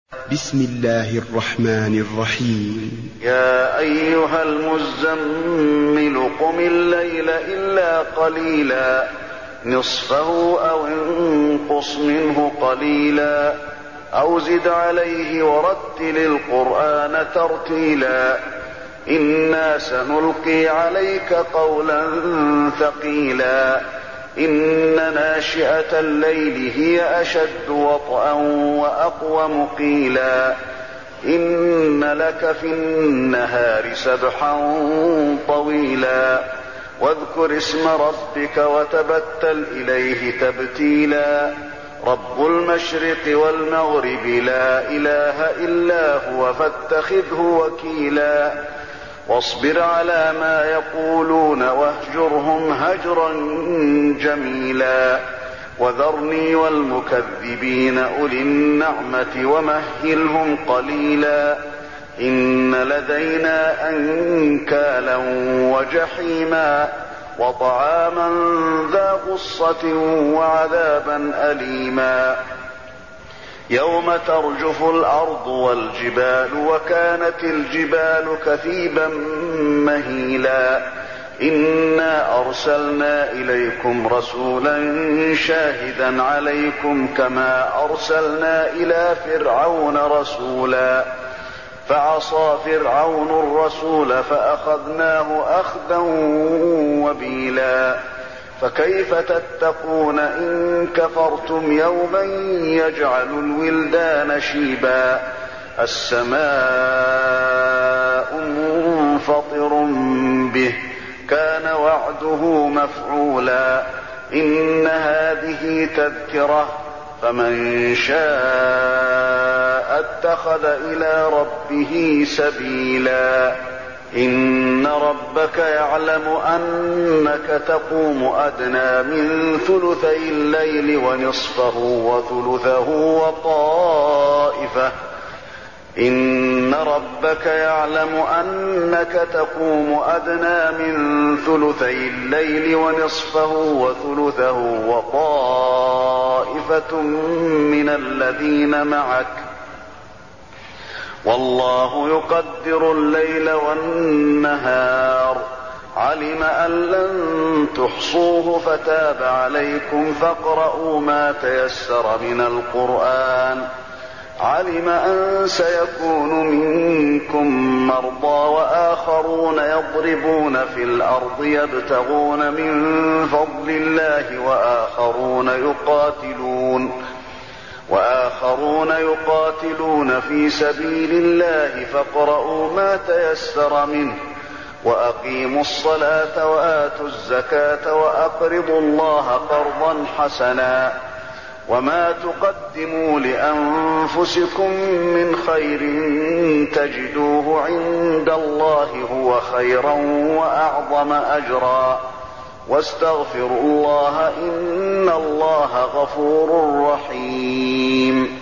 بسم الله الرحمن الرحيم. يا أيها المزمل قم الليل إلا قليلا نصفه أو انقص منه قليلا أو زد عليه ورتل القرآن ترتيلا إنا سنلقي عليك قولا ثقيلا إن ناشئة الليل هي أشد وطئا وأقوم قيلا إن لك في النهار سبحا طويلا واذكر اسم ربك وتبتل إليه تبتيلا رب المشرق والمغرب لا إله إلا هو فاتخذه وكيلا واصبر على ما يقولون واهجرهم هجرا جميلا وذرني والمكذبين أولي النعمة ومهلهم قليلا إن لدينا أنكالا وجحيما وطعاما ذا غصة وعذابا أليما يوم ترجف الأرض والجبال وكانت الجبال كثيبا مهيلا إنا أرسلنا إليكم رسولا شاهدا عليكم كما أرسلنا إلى فرعون رسولا فعصى فرعون الرسول فأخذناه أخذا وبيلا فكيف تتقون إن كفرتم يوما يجعل الولدان شيبا السماء منفطر به كان وعده مفعولا إن هذه تذكرة فمن شاء اتخذ إلى ربه سبيلا إن ربك يعلم أنك تقوم أدنى من ثلثي الليل ونصفه وثلثه وطائفة إن ربك يعلم أنك تقوم أدنى من ثلثي الليل ونصفه وثلثه وطائفة من الذين معك والله يقدر الليل والنهار علم أن لن تحصوه فتاب عليكم فاقرؤوا ما تيسر من القرآن علم أن سيكون منكم مرضى وآخرون يضربون في الأرض يبتغون من فضل الله وآخرون يقاتلون في سبيل الله فاقرؤوا ما تيسر منه وأقيموا الصلاة وآتوا الزكاة وأقرضوا الله قرضا حسنا وما تقدموا لأنفسكم من خير تجدوه عند الله هو خيرا وأعظم أجرا واستغفروا الله إن الله غفور رحيم